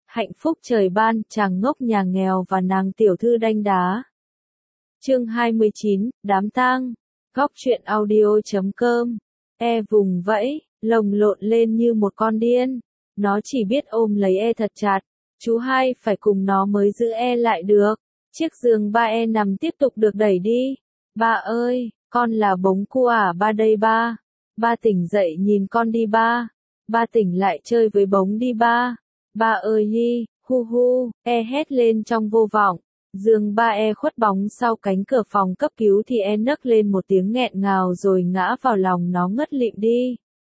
hạnh phúc trời ban, chàng ngốc nhà nghèo và nàng tiểu thư đanh đá. Chương 29, đám tang. Góc truyện audio.com. Vùng vẫy, lồng lộn lên như một con điên. Nó chỉ biết ôm lấy thật chặt. Chú hai phải cùng nó mới giữ lại được. Chiếc giường ba nằm tiếp tục được đẩy đi. Ba ơi, con là bống cua à ba đây ba. Ba tỉnh dậy nhìn con đi ba. Ba tỉnh lại chơi với bống đi ba. Ba ơi hi, hu hu, hét lên trong vô vọng. Giường ba khuất bóng sau cánh cửa phòng cấp cứu thì nấc lên một tiếng nghẹn ngào rồi ngã vào lòng nó ngất lịm đi.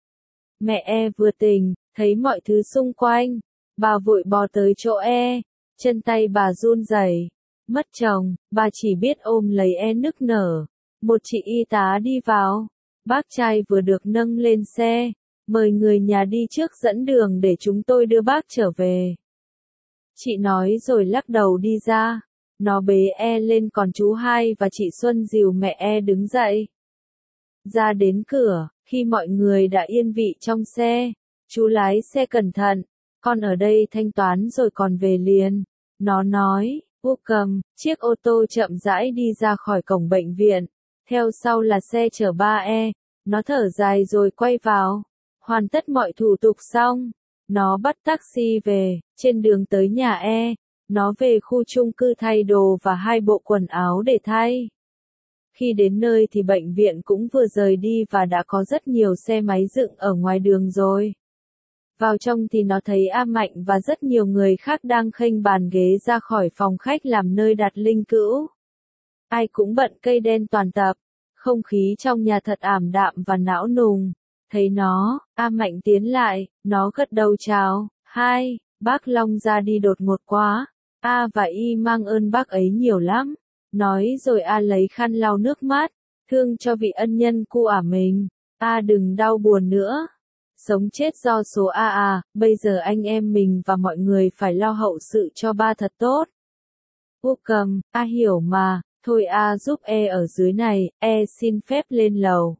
Mẹ vừa tỉnh, thấy mọi thứ xung quanh. Bà vội bò tới chỗ chân tay bà run rẩy. Mất chồng, bà chỉ biết ôm lấy nức nở. Một chị y tá đi vào. Bác trai vừa được nâng lên xe. Mời người nhà đi trước dẫn đường để chúng tôi đưa bác trở về. Chị nói rồi lắc đầu đi ra. Nó bế lên còn chú hai và chị Xuân dìu mẹ đứng dậy. Ra đến cửa, khi mọi người đã yên vị trong xe, chú lái xe cẩn thận, con ở đây thanh toán rồi còn về liền. Nó nói, cầm, chiếc ô tô chậm rãi đi ra khỏi cổng bệnh viện, theo sau là xe chở ba nó thở dài rồi quay vào. Hoàn tất mọi thủ tục xong, nó bắt taxi về, trên đường tới nhà nó về khu chung cư thay đồ và 2 bộ quần áo để thay. Khi đến nơi thì bệnh viện cũng vừa rời đi và đã có rất nhiều xe máy dựng ở ngoài đường rồi. Vào trong thì nó thấy A Mạnh và rất nhiều người khác đang khênh bàn ghế ra khỏi phòng khách làm nơi đặt linh cữu. Ai cũng bận cây đen toàn tập, không khí trong nhà thật ảm đạm và não nùng. Thấy nó, A Mạnh tiến lại, nó gật đầu chào. Hai, bác Long ra đi đột ngột quá. A và Y mang ơn bác ấy nhiều lắm. Nói rồi A lấy khăn lau nước mắt. Thương cho vị ân nhân cu ả mình. A đừng đau buồn nữa. Sống chết do số A bây giờ anh em mình và mọi người phải lo hậu sự cho ba thật tốt. Cầm, A hiểu mà, thôi A giúp ở dưới này, xin phép lên lầu.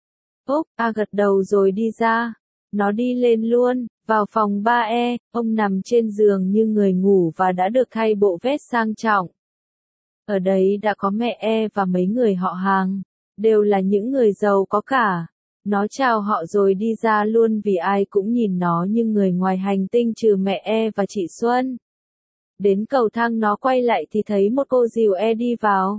A gật đầu rồi đi ra. Nó đi lên luôn, vào phòng ba ông nằm trên giường như người ngủ và đã được thay bộ vest sang trọng. Ở đấy đã có mẹ và mấy người họ hàng, đều là những người giàu có cả. Nó chào họ rồi đi ra luôn vì ai cũng nhìn nó như người ngoài hành tinh trừ mẹ và chị Xuân. Đến cầu thang nó quay lại thì thấy một cô dìu đi vào.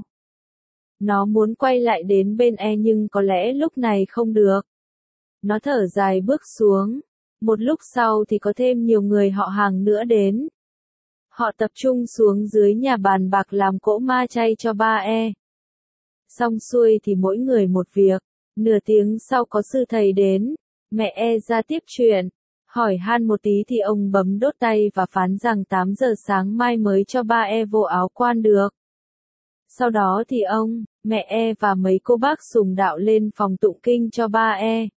Nó muốn quay lại đến bên nhưng có lẽ lúc này không được. Nó thở dài bước xuống. Một lúc sau thì có thêm nhiều người họ hàng nữa đến. Họ tập trung xuống dưới nhà bàn bạc làm cỗ ma chay cho ba Xong xuôi thì mỗi người một việc. Nửa tiếng sau có sư thầy đến. Mẹ ra tiếp chuyện. Hỏi han một tí thì ông bấm đốt tay và phán rằng 8 giờ sáng mai mới cho ba vô áo quan được. Sau đó thì ông, mẹ và mấy cô bác sùng đạo lên phòng tụng kinh cho ba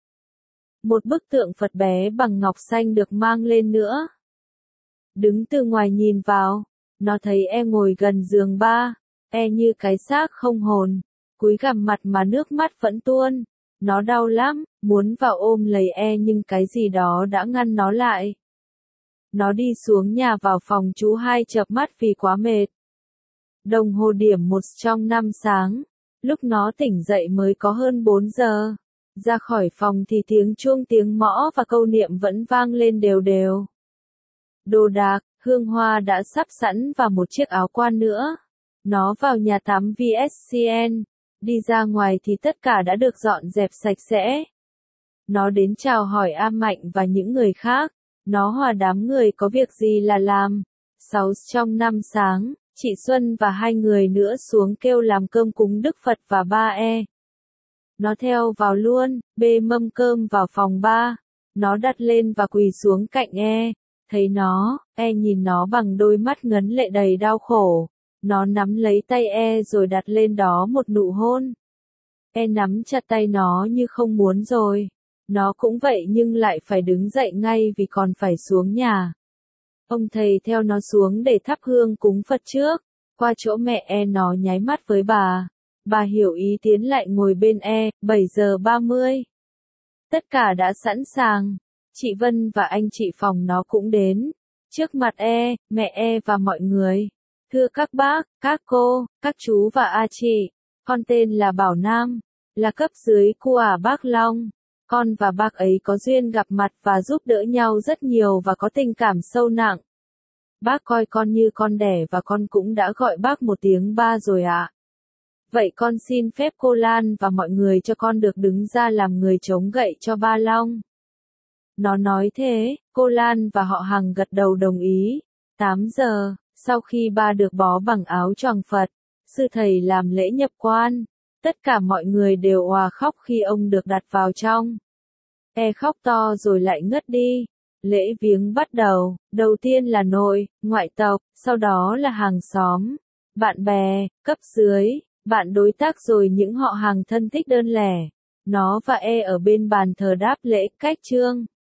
Một bức tượng Phật bé bằng ngọc xanh được mang lên nữa. Đứng từ ngoài nhìn vào, nó thấy ngồi gần giường ba, như cái xác không hồn, cúi gằm mặt mà nước mắt vẫn tuôn. Nó đau lắm, muốn vào ôm lấy nhưng cái gì đó đã ngăn nó lại. Nó đi xuống nhà vào phòng chú hai chợp mắt vì quá mệt. Đồng hồ điểm 1 trong 5 sáng, lúc nó tỉnh dậy mới có hơn 4 giờ. Ra khỏi phòng thì tiếng chuông tiếng mõ và câu niệm vẫn vang lên đều đều. Đồ đạc, hương hoa đã sắp sẵn và một chiếc áo quan nữa. Nó vào nhà tắm VSCN, đi ra ngoài thì tất cả đã được dọn dẹp sạch sẽ. Nó đến chào hỏi A Mạnh và những người khác. Nó hòa đám người có việc gì là làm. 6 trong 5 sáng, chị Xuân và 2 người nữa xuống kêu làm cơm cúng Đức Phật và ba Nó theo vào luôn, bê mâm cơm vào phòng ba. Nó đặt lên và quỳ xuống cạnh Thấy nó, nhìn nó bằng đôi mắt ngấn lệ đầy đau khổ. Nó nắm lấy tay rồi đặt lên đó một nụ hôn. Nắm chặt tay nó như không muốn rồi. Nó cũng vậy nhưng lại phải đứng dậy ngay vì còn phải xuống nhà. Ông thầy theo nó xuống để thắp hương cúng Phật trước. Qua chỗ mẹ nó nháy mắt với bà. Bà hiểu ý tiến lại ngồi bên 7 giờ 30. Tất cả đã sẵn sàng. Chị Vân và anh chị phòng nó cũng đến. Trước mặt mẹ và mọi người. Thưa các bác, các cô, các chú và chị, con tên là Bảo Nam, là cấp dưới của bác Long. Con và bác ấy có duyên gặp mặt và giúp đỡ nhau rất nhiều và có tình cảm sâu nặng. Bác coi con như con đẻ và con cũng đã gọi bác một tiếng ba rồi ạ. Vậy con xin phép cô Lan và mọi người cho con được đứng ra làm người chống gậy cho ba Long. Nó nói thế, cô Lan và họ Hằng gật đầu đồng ý. 8 giờ, sau khi ba được bó bằng áo choàng Phật, sư thầy làm lễ nhập quan, tất cả mọi người đều òa khóc khi ông được đặt vào trong. Khóc to rồi lại ngất đi. Lễ viếng bắt đầu, đầu tiên là nội, ngoại tộc, sau đó là hàng xóm, bạn bè, cấp dưới, bạn đối tác rồi những họ hàng thân thích đơn lẻ. Nó và ở bên bàn thờ đáp lễ, cách trương.